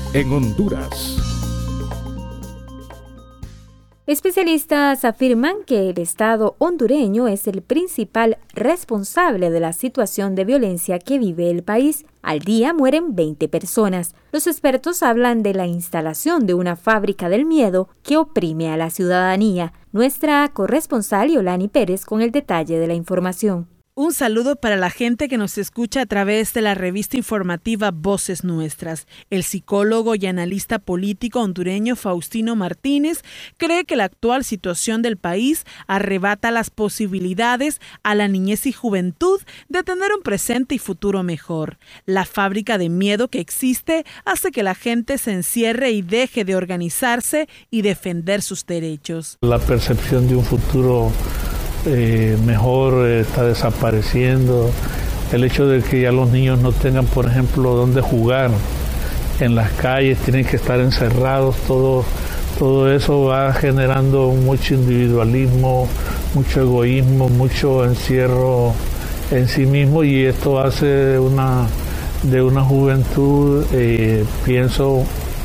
en Honduras. Especialistas afirman que el Estado hondureño es el principal responsable de la situación de violencia que vive el país. Al día mueren 20 personas. Los expertos hablan de la instalación de una fábrica del miedo que oprime a la ciudadanía. Nuestra corresponsal Yolani Pérez con el detalle de la información. Un saludo para la gente que nos escucha a través de la revista informativa Voces Nuestras. El psicólogo y analista político hondureño Faustino Martínez cree que la actual situación del país arrebata las posibilidades a la niñez y juventud de tener un presente y futuro mejor. La fábrica de miedo que existe hace que la gente se encierre y deje de organizarse y defender sus derechos. La percepción de un futuro mejor está desapareciendo. El hecho de que ya los niños no tengan, por ejemplo, dónde jugar en las calles, tienen que estar encerrados, todo eso va generando mucho individualismo, mucho egoísmo, mucho encierro en sí mismo, y esto hace de una juventud, pienso,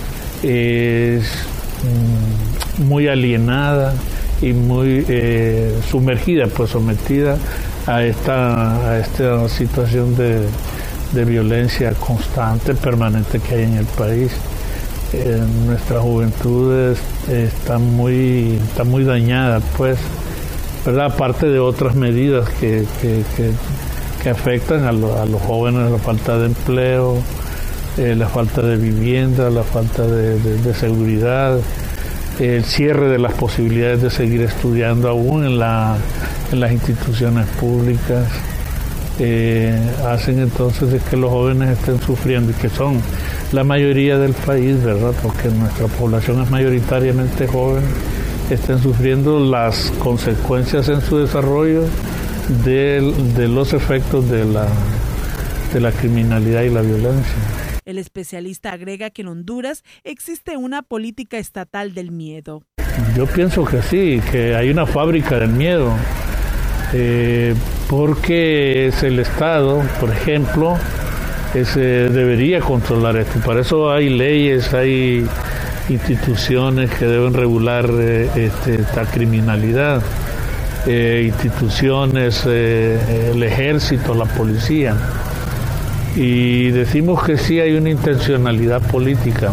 muy alienada y muy sumergida, pues sometida a esta situación de violencia constante, permanente que hay en el país. Nuestra juventud está muy dañada, pues, ¿verdad? Aparte de otras medidas que afectan a los jóvenes, la falta de empleo, la falta de vivienda, la falta de seguridad, el cierre de las posibilidades de seguir estudiando aún en las instituciones públicas, hacen entonces de que los jóvenes estén sufriendo, y que son la mayoría del país, ¿verdad? Porque nuestra población es mayoritariamente joven, estén sufriendo las consecuencias en su desarrollo de los efectos de la criminalidad y la violencia. El especialista agrega que en Honduras existe una política estatal del miedo. Yo pienso que sí, que hay una fábrica del miedo, porque es el Estado, por ejemplo, debería controlar esto. Para eso hay leyes, hay instituciones que deben regular esta criminalidad, instituciones, el ejército, la policía. Y decimos que sí hay una intencionalidad política,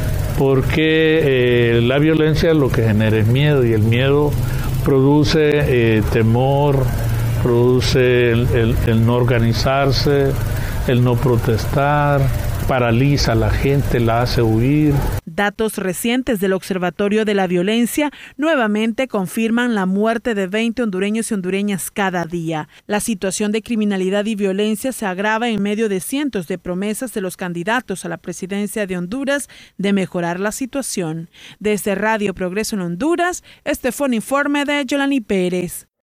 porque la violencia lo que genera es miedo, y el miedo produce temor, produce el no organizarse, el no protestar, paraliza a la gente, la hace huir. Datos recientes del Observatorio de la Violencia nuevamente confirman la muerte de 20 hondureños y hondureñas cada día. La situación de criminalidad y violencia se agrava en medio de cientos de promesas de los candidatos a la presidencia de Honduras de mejorar la situación. Desde Radio Progreso en Honduras, este fue un informe de Yolani Pérez.